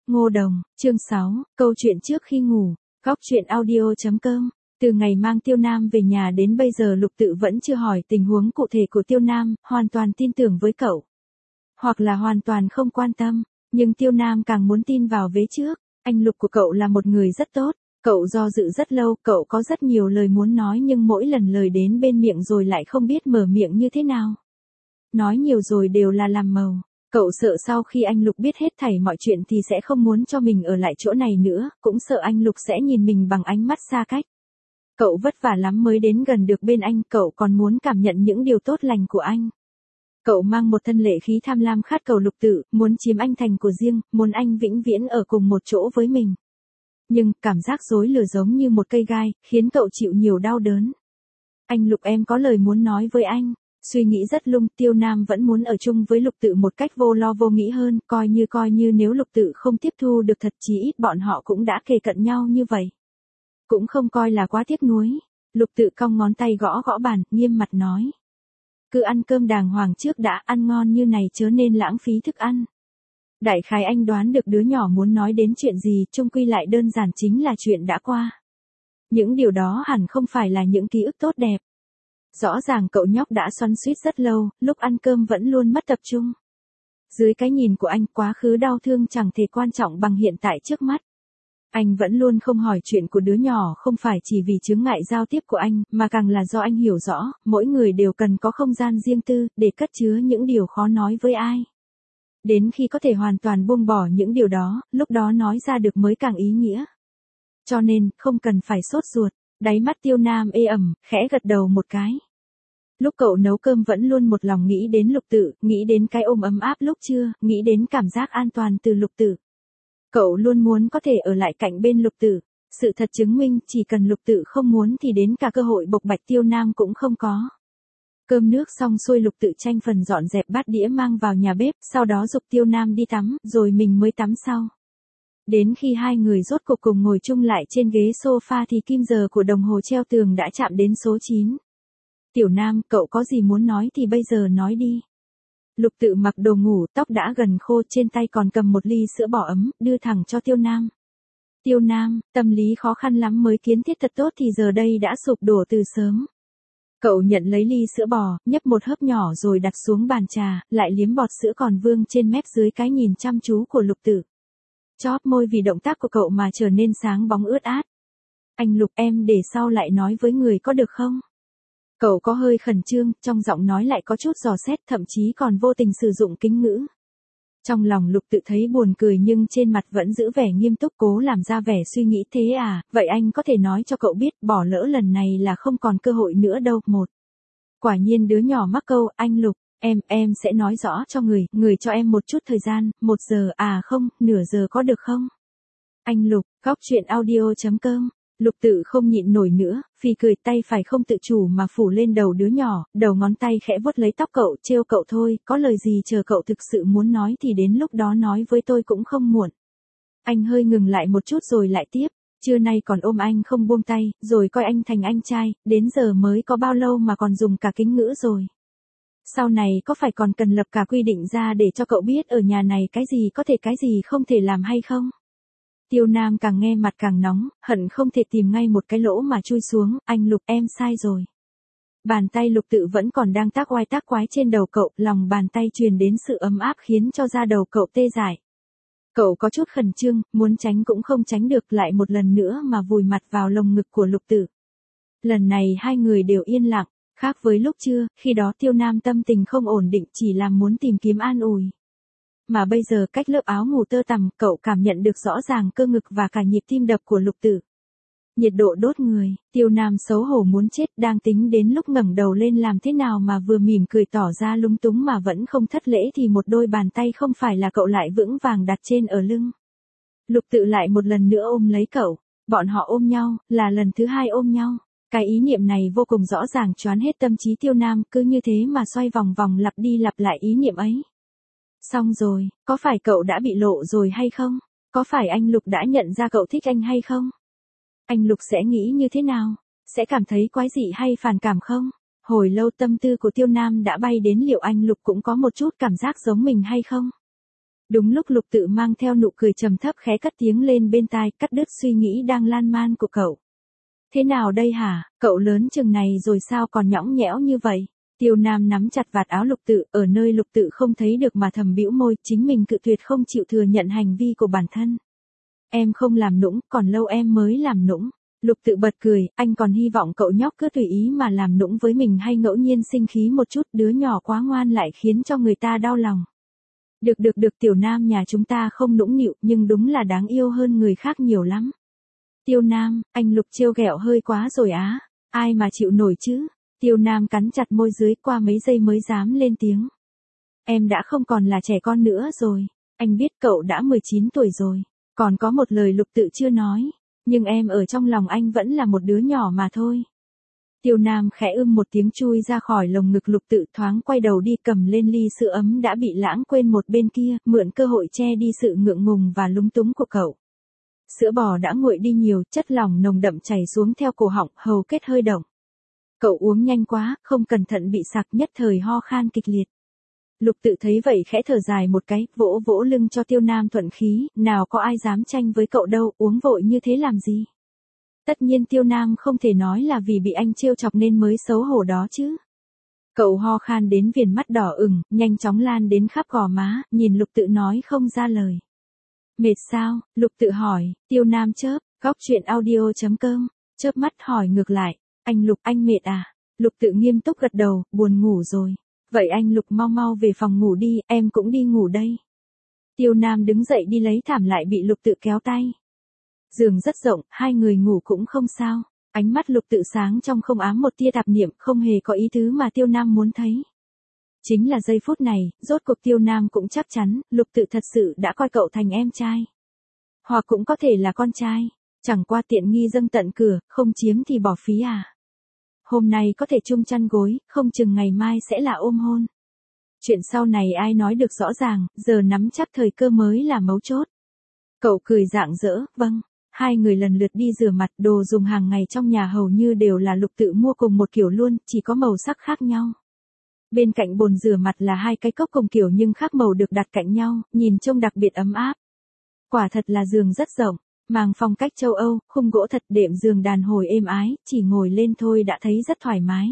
Ngô Đồng, chương 6, câu chuyện trước khi ngủ, góc truyện audio.com. Từ ngày mang Tiêu Nam về nhà đến bây giờ Lục Tự vẫn chưa hỏi tình huống cụ thể của Tiêu Nam, hoàn toàn tin tưởng với cậu. Hoặc là hoàn toàn không quan tâm, nhưng Tiêu Nam càng muốn tin vào vế trước. Anh Lục của cậu là một người rất tốt, cậu do dự rất lâu, cậu có rất nhiều lời muốn nói nhưng mỗi lần lời đến bên miệng rồi lại không biết mở miệng như thế nào. Nói nhiều rồi đều là làm màu. Cậu sợ sau khi anh Lục biết hết thảy mọi chuyện thì sẽ không muốn cho mình ở lại chỗ này nữa, cũng sợ anh Lục sẽ nhìn mình bằng ánh mắt xa cách. Cậu vất vả lắm mới đến gần được bên anh, cậu còn muốn cảm nhận những điều tốt lành của anh. Cậu mang một thân lệ khí tham lam khát cầu Lục Tự, muốn chiếm anh thành của riêng, muốn anh vĩnh viễn ở cùng một chỗ với mình. Nhưng, cảm giác rối lửa giống như một cây gai, khiến cậu chịu nhiều đau đớn. Anh Lục, em có lời muốn nói với anh. Suy nghĩ rất lung, Tiêu Nam vẫn muốn ở chung với Lục Tự một cách vô lo vô nghĩ hơn, coi như nếu Lục Tự không tiếp thu được thật chí ít bọn họ cũng đã kề cận nhau như vậy. Cũng không coi là quá tiếc nuối. Lục Tự cong ngón tay gõ gõ bàn, nghiêm mặt nói. Cứ ăn cơm đàng hoàng trước đã, ăn ngon như này chớ nên lãng phí thức ăn. Đại khái anh đoán được đứa nhỏ muốn nói đến chuyện gì, chung quy lại đơn giản chính là chuyện đã qua. Những điều đó hẳn không phải là những ký ức tốt đẹp. Rõ ràng cậu nhóc đã xoắn xuýt rất lâu, lúc ăn cơm vẫn luôn mất tập trung. Dưới cái nhìn của anh, quá khứ đau thương chẳng thể quan trọng bằng hiện tại trước mắt. Anh vẫn luôn không hỏi chuyện của đứa nhỏ, không phải chỉ vì chướng ngại giao tiếp của anh, mà càng là do anh hiểu rõ, mỗi người đều cần có không gian riêng tư, để cất chứa những điều khó nói với ai. Đến khi có thể hoàn toàn buông bỏ những điều đó, lúc đó nói ra được mới càng ý nghĩa. Cho nên, không cần phải sốt ruột. Đáy mắt Tiêu Nam ê ẩm, khẽ gật đầu một cái. Lúc cậu nấu cơm vẫn luôn một lòng nghĩ đến Lục Tự, nghĩ đến cái ôm ấm áp lúc trưa, nghĩ đến cảm giác an toàn từ Lục Tự. Cậu luôn muốn có thể ở lại cạnh bên Lục Tự. Sự thật chứng minh chỉ cần Lục Tự không muốn thì đến cả cơ hội bộc bạch Tiêu Nam cũng không có. Cơm nước xong xuôi, Lục Tự tranh phần dọn dẹp bát đĩa mang vào nhà bếp, sau đó giục Tiêu Nam đi tắm, rồi mình mới tắm sau. Đến khi hai người rốt cuộc cùng ngồi chung lại trên ghế sofa thì kim giờ của đồng hồ treo tường đã chạm đến số 9. Tiểu Nam, cậu có gì muốn nói thì bây giờ nói đi. Lục Tự mặc đồ ngủ, tóc đã gần khô, trên tay còn cầm một ly sữa bò ấm, đưa thẳng cho Tiêu Nam. Tiêu Nam, tâm lý khó khăn lắm mới kiến thiết thật tốt thì giờ đây đã sụp đổ từ sớm. Cậu nhận lấy ly sữa bò, nhấp một hớp nhỏ rồi đặt xuống bàn trà, lại liếm bọt sữa còn vương trên mép dưới cái nhìn chăm chú của Lục Tự. Chóp môi vì động tác của cậu mà trở nên sáng bóng ướt át. Anh Lục, em để sau lại nói với người có được không? Cậu có hơi khẩn trương, trong giọng nói lại có chút dò xét, thậm chí còn vô tình sử dụng kính ngữ. Trong lòng Lục Tự thấy buồn cười nhưng trên mặt vẫn giữ vẻ nghiêm túc, cố làm ra vẻ suy nghĩ. Thế à, vậy anh có thể nói cho cậu biết, bỏ lỡ lần này là không còn cơ hội nữa đâu. Quả nhiên đứa nhỏ mắc câu, anh Lục. Em sẽ nói rõ cho người cho em một chút thời gian, 1 giờ, à không, nửa giờ có được không? Anh Lục, góc truyện audio.com. Lục Tự không nhịn nổi nữa, phì cười, tay phải không tự chủ mà phủ lên đầu đứa nhỏ, đầu ngón tay khẽ vuốt lấy tóc cậu, trêu cậu thôi, có lời gì chờ cậu thực sự muốn nói thì đến lúc đó nói với tôi cũng không muộn. Anh hơi ngừng lại một chút rồi lại tiếp, trưa nay còn ôm anh không buông tay, rồi coi anh thành anh trai, đến giờ mới có bao lâu mà còn dùng cả kính ngữ rồi. Sau này có phải còn cần lập cả quy định ra để cho cậu biết ở nhà này cái gì có thể cái gì không thể làm hay không? Tiêu Nam càng nghe mặt càng nóng, hận không thể tìm ngay một cái lỗ mà chui xuống. Anh Lục, em sai rồi. Bàn tay Lục Tự vẫn còn đang tác oai tác quái trên đầu cậu, lòng bàn tay truyền đến sự ấm áp khiến cho da đầu cậu tê dại. Cậu có chút khẩn trương, muốn tránh cũng không tránh được, lại một lần nữa mà vùi mặt vào lồng ngực của Lục Tự. Lần này hai người đều yên lặng. Khác với lúc trưa, khi đó Tiêu Nam tâm tình không ổn định, chỉ là muốn tìm kiếm an ủi. Mà bây giờ cách lớp áo ngủ tơ tằm, cậu cảm nhận được rõ ràng cơ ngực và cả nhịp tim đập của Lục Tự. Nhiệt độ đốt người, Tiêu Nam xấu hổ muốn chết, đang tính đến lúc ngẩng đầu lên làm thế nào mà vừa mỉm cười tỏ ra lúng túng mà vẫn không thất lễ thì một đôi bàn tay không phải là cậu lại vững vàng đặt trên ở lưng. Lục Tự lại một lần nữa ôm lấy cậu, bọn họ ôm nhau, là lần thứ 2 ôm nhau. Cái ý niệm này vô cùng rõ ràng choán hết tâm trí Tiêu Nam, cứ như thế mà xoay vòng vòng lặp đi lặp lại ý niệm ấy. Xong rồi, có phải cậu đã bị lộ rồi hay không? Có phải anh Lục đã nhận ra cậu thích anh hay không? Anh Lục sẽ nghĩ như thế nào? Sẽ cảm thấy quái dị hay phản cảm không? Hồi lâu tâm tư của Tiêu Nam đã bay đến liệu anh Lục cũng có một chút cảm giác giống mình hay không? Đúng lúc Lục Tự mang theo nụ cười trầm thấp khẽ cất tiếng lên bên tai, cắt đứt suy nghĩ đang lan man của cậu. Thế nào đây hả, cậu lớn chừng này rồi sao còn nhõng nhẽo như vậy? Tiêu Nam nắm chặt vạt áo Lục Tự, ở nơi Lục Tự không thấy được mà thầm bĩu môi, chính mình cự tuyệt không chịu thừa nhận hành vi của bản thân. Em không làm nũng, còn lâu em mới làm nũng. Lục Tự bật cười, anh còn hy vọng cậu nhóc cứ tùy ý mà làm nũng với mình hay ngẫu nhiên sinh khí một chút, đứa nhỏ quá ngoan lại khiến cho người ta đau lòng. Được, Tiểu Nam nhà chúng ta không nũng nịu nhưng đúng là đáng yêu hơn người khác nhiều lắm. Tiêu Nam, anh Lục trêu ghẹo hơi quá rồi á, ai mà chịu nổi chứ? Tiêu Nam cắn chặt môi dưới, qua mấy giây mới dám lên tiếng. Em đã không còn là trẻ con nữa rồi, anh biết cậu đã 19 tuổi rồi, còn có một lời Lục Tự chưa nói, nhưng em ở trong lòng anh vẫn là một đứa nhỏ mà thôi. Tiêu Nam khẽ một tiếng chui ra khỏi lồng ngực Lục Tự, thoáng quay đầu đi cầm lên ly sữa ấm đã bị lãng quên một bên kia, mượn cơ hội che đi sự ngượng ngùng và lúng túng của cậu. Sữa bò đã nguội đi nhiều, chất lỏng nồng đậm chảy xuống theo cổ họng, hầu kết hơi động. Cậu uống nhanh quá, không cẩn thận bị sặc, nhất thời ho khan kịch liệt. Lục Tự thấy vậy khẽ thở dài một cái, vỗ vỗ lưng cho Tiêu Nam thuận khí, nào có ai dám tranh với cậu đâu, uống vội như thế làm gì? Tất nhiên Tiêu Nam không thể nói là vì bị anh trêu chọc nên mới xấu hổ đó chứ. Cậu ho khan đến viền mắt đỏ ửng, nhanh chóng lan đến khắp gò má, nhìn Lục Tự nói không ra lời. Mệt sao? Lục Tự hỏi. Tiêu Nam chớp, góc chuyện audio.com, chớp mắt hỏi ngược lại. Anh Lục, anh mệt à? Lục Tự nghiêm túc gật đầu, buồn ngủ rồi. Vậy anh Lục mau mau về phòng ngủ đi, em cũng đi ngủ đây. Tiêu Nam đứng dậy đi lấy thảm lại bị Lục Tự kéo tay. Giường rất rộng, hai người ngủ cũng không sao. Ánh mắt Lục Tự sáng trong không ám một tia tạp niệm, không hề có ý tứ mà Tiêu Nam muốn thấy. Chính là giây phút này, rốt cuộc Tiêu Nam cũng chắc chắn, Lục Tự thật sự đã coi cậu thành em trai. Hoặc cũng có thể là con trai, chẳng qua tiện nghi dâng tận cửa, không chiếm thì bỏ phí à. Hôm nay có thể chung chăn gối, không chừng ngày mai sẽ là ôm hôn. Chuyện sau này ai nói được rõ ràng, giờ nắm chắc thời cơ mới là mấu chốt. Cậu cười rạng rỡ, vâng. Hai người lần lượt đi rửa mặt, đồ dùng hàng ngày trong nhà hầu như đều là Lục Tự mua cùng một kiểu luôn, chỉ có màu sắc khác nhau. Bên cạnh bồn rửa mặt là hai cái cốc cùng kiểu nhưng khác màu được đặt cạnh nhau, nhìn trông đặc biệt ấm áp. Quả thật là giường rất rộng, màng phong cách châu Âu, khung gỗ thật đệm giường đàn hồi êm ái, chỉ ngồi lên thôi đã thấy rất thoải mái.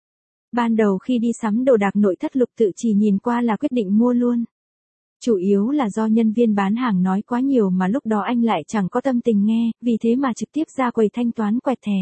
Ban đầu khi đi sắm đồ đạc nội thất Lục Tự chỉ nhìn qua là quyết định mua luôn. Chủ yếu là do nhân viên bán hàng nói quá nhiều mà lúc đó anh lại chẳng có tâm tình nghe, vì thế mà trực tiếp ra quầy thanh toán quẹt thẻ.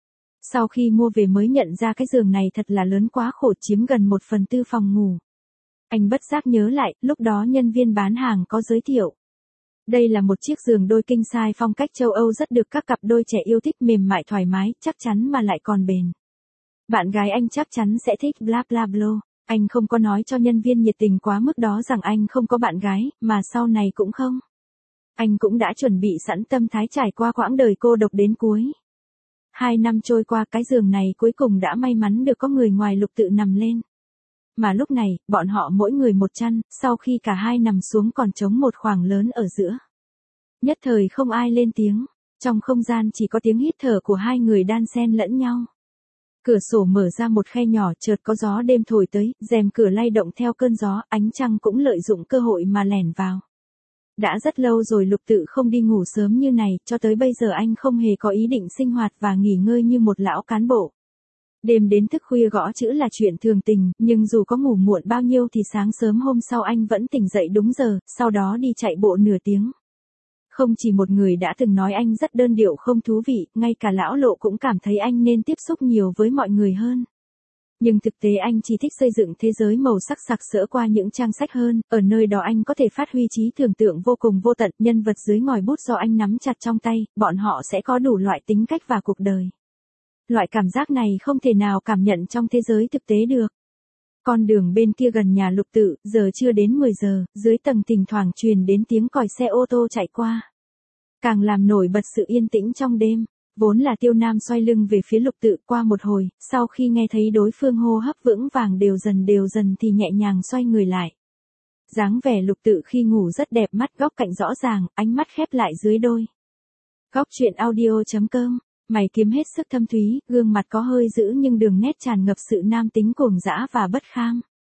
Sau khi mua về mới nhận ra cái giường này thật là lớn quá, khổ, chiếm gần 1/4 phòng ngủ. Anh bất giác nhớ lại, lúc đó nhân viên bán hàng có giới thiệu. Đây là một chiếc giường đôi king size phong cách châu Âu rất được các cặp đôi trẻ yêu thích, mềm mại thoải mái, chắc chắn mà lại còn bền. Bạn gái anh chắc chắn sẽ thích bla bla bla. Anh không có nói cho nhân viên nhiệt tình quá mức đó rằng anh không có bạn gái, mà sau này cũng không. Anh cũng đã chuẩn bị sẵn tâm thái trải qua quãng đời cô độc đến cuối. 2 năm trôi qua, cái giường này cuối cùng đã may mắn được có người ngoài Lục Tự nằm lên. Mà lúc này, bọn họ mỗi người một chăn, sau khi cả hai nằm xuống còn trống một khoảng lớn ở giữa. Nhất thời không ai lên tiếng, trong không gian chỉ có tiếng hít thở của hai người đan xen lẫn nhau. Cửa sổ mở ra một khe nhỏ, chợt có gió đêm thổi tới, rèm cửa lay động theo cơn gió, ánh trăng cũng lợi dụng cơ hội mà lẻn vào. Đã rất lâu rồi Lục Tự không đi ngủ sớm như này, cho tới bây giờ anh không hề có ý định sinh hoạt và nghỉ ngơi như một lão cán bộ. Đêm đến thức khuya gõ chữ là chuyện thường tình, nhưng dù có ngủ muộn bao nhiêu thì sáng sớm hôm sau anh vẫn tỉnh dậy đúng giờ, sau đó đi chạy bộ nửa tiếng. Không chỉ một người đã từng nói anh rất đơn điệu không thú vị, ngay cả lão Lộ cũng cảm thấy anh nên tiếp xúc nhiều với mọi người hơn. Nhưng thực tế anh chỉ thích xây dựng thế giới màu sắc sặc sỡ qua những trang sách hơn, ở nơi đó anh có thể phát huy trí tưởng tượng vô cùng vô tận, nhân vật dưới ngòi bút do anh nắm chặt trong tay, bọn họ sẽ có đủ loại tính cách và cuộc đời. Loại cảm giác này không thể nào cảm nhận trong thế giới thực tế được. Con đường bên kia gần nhà Lục Tự, giờ chưa đến 10 giờ, dưới tầng thỉnh thoảng truyền đến tiếng còi xe ô tô chạy qua. Càng làm nổi bật sự yên tĩnh trong đêm. Vốn là Tiêu Nam xoay lưng về phía Lục Tự, qua một hồi, sau khi nghe thấy đối phương hô hấp vững vàng đều dần thì nhẹ nhàng xoay người lại. Dáng vẻ Lục Tự khi ngủ rất đẹp, mắt góc cạnh rõ ràng, ánh mắt khép lại dưới đôi. Góc chuyện audio.com, mày kiếm hết sức thâm thúy, gương mặt có hơi dữ nhưng đường nét tràn ngập sự nam tính cuồng dã và bất kham.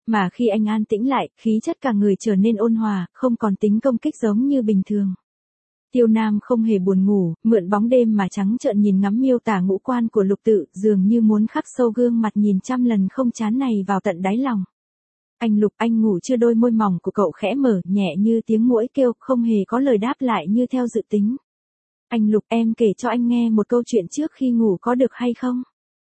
Mà khi anh an tĩnh lại, khí chất cả người trở nên ôn hòa, không còn tính công kích giống như bình thường. Tiêu Nam không hề buồn ngủ, mượn bóng đêm mà trắng trợn nhìn ngắm miêu tả ngũ quan của Lục Tự, dường như muốn khắc sâu gương mặt nhìn trăm lần không chán này vào tận đáy lòng. Anh Lục, anh ngủ chưa? Đôi môi mỏng của cậu khẽ mở, nhẹ như tiếng muỗi kêu, không hề có lời đáp lại như theo dự tính. Anh Lục, em kể cho anh nghe một câu chuyện trước khi ngủ có được hay không?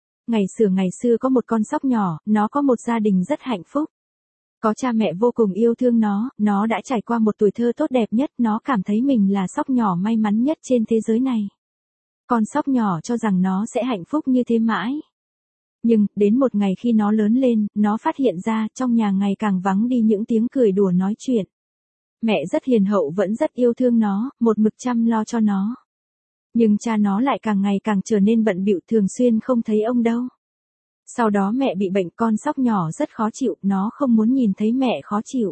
Ngày xưa có một con sóc nhỏ, nó có một gia đình rất hạnh phúc. Có cha mẹ vô cùng yêu thương nó đã trải qua một tuổi thơ tốt đẹp nhất, nó cảm thấy mình là sóc nhỏ may mắn nhất trên thế giới này. Con sóc nhỏ cho rằng nó sẽ hạnh phúc như thế mãi. Nhưng, đến một ngày khi nó lớn lên, nó phát hiện ra trong nhà ngày càng vắng đi những tiếng cười đùa nói chuyện. Mẹ rất hiền hậu vẫn rất yêu thương nó, một mực chăm lo cho nó. Nhưng cha nó lại càng ngày càng trở nên bận bịu, thường xuyên không thấy ông đâu. Sau đó mẹ bị bệnh, con sóc nhỏ rất khó chịu, nó không muốn nhìn thấy mẹ khó chịu.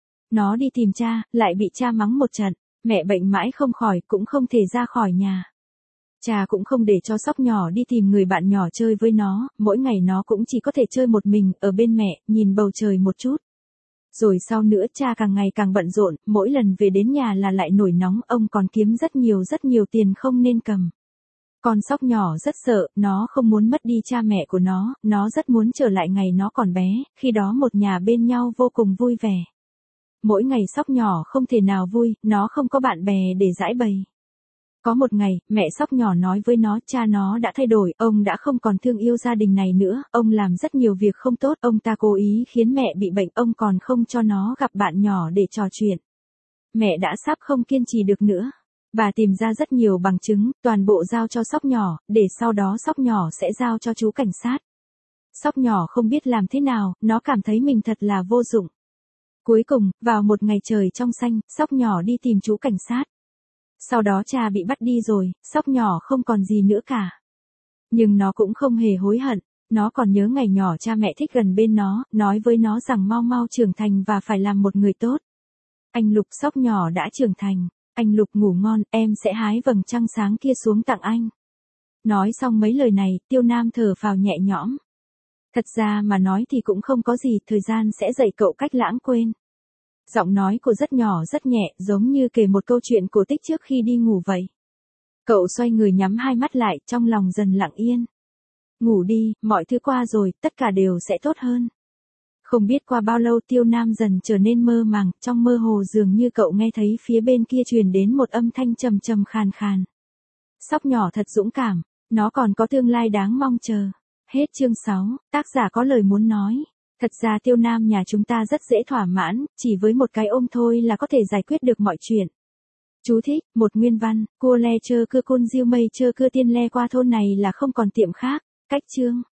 Nó đi tìm cha, lại bị cha mắng một trận, mẹ bệnh mãi không khỏi, cũng không thể ra khỏi nhà. Cha cũng không để cho sóc nhỏ đi tìm người bạn nhỏ chơi với nó, mỗi ngày nó cũng chỉ có thể chơi một mình, ở bên mẹ, nhìn bầu trời một chút. Rồi sau nữa cha càng ngày càng bận rộn, mỗi lần về đến nhà là lại nổi nóng, ông còn kiếm rất nhiều tiền không nên cầm. Con sóc nhỏ rất sợ, nó không muốn mất đi cha mẹ của nó rất muốn trở lại ngày nó còn bé, khi đó một nhà bên nhau vô cùng vui vẻ. Mỗi ngày sóc nhỏ không thể nào vui, nó không có bạn bè để giãi bày. Có một ngày, mẹ sóc nhỏ nói với nó, cha nó đã thay đổi, ông đã không còn thương yêu gia đình này nữa, ông làm rất nhiều việc không tốt, ông ta cố ý khiến mẹ bị bệnh, ông còn không cho nó gặp bạn nhỏ để trò chuyện. Mẹ đã sắp không kiên trì được nữa. Bà tìm ra rất nhiều bằng chứng, toàn bộ giao cho sóc nhỏ, để sau đó sóc nhỏ sẽ giao cho chú cảnh sát. Sóc nhỏ không biết làm thế nào, nó cảm thấy mình thật là vô dụng. Cuối cùng, vào một ngày trời trong xanh, sóc nhỏ đi tìm chú cảnh sát. Sau đó cha bị bắt đi rồi, sóc nhỏ không còn gì nữa cả. Nhưng nó cũng không hề hối hận, nó còn nhớ ngày nhỏ cha mẹ thích gần bên nó, nói với nó rằng mau mau trưởng thành và phải làm một người tốt. Anh Lục, sóc nhỏ đã trưởng thành. Anh Lục ngủ ngon, em sẽ hái vầng trăng sáng kia xuống tặng anh. Nói xong mấy lời này, Tiêu Nam thở phào nhẹ nhõm. Thật ra mà nói thì cũng không có gì, thời gian sẽ dạy cậu cách lãng quên. Giọng nói của rất nhỏ rất nhẹ, giống như kể một câu chuyện cổ tích trước khi đi ngủ vậy. Cậu xoay người nhắm hai mắt lại, trong lòng dần lặng yên. Ngủ đi, mọi thứ qua rồi, tất cả đều sẽ tốt hơn. Không biết qua bao lâu Tiêu Nam dần trở nên mơ màng, trong mơ hồ dường như cậu nghe thấy phía bên kia truyền đến một âm thanh trầm trầm khàn khàn. Sóc nhỏ thật dũng cảm, nó còn có tương lai đáng mong chờ. Hết chương 6, tác giả có lời muốn nói. Thật ra Tiêu Nam nhà chúng ta rất dễ thỏa mãn, chỉ với một cái ôm thôi là có thể giải quyết được mọi chuyện. Chú thích, một nguyên văn, cua le chơ cưa côn diêu mây chơ cưa tiên le qua thôn này là không còn tiệm khác, cách chương.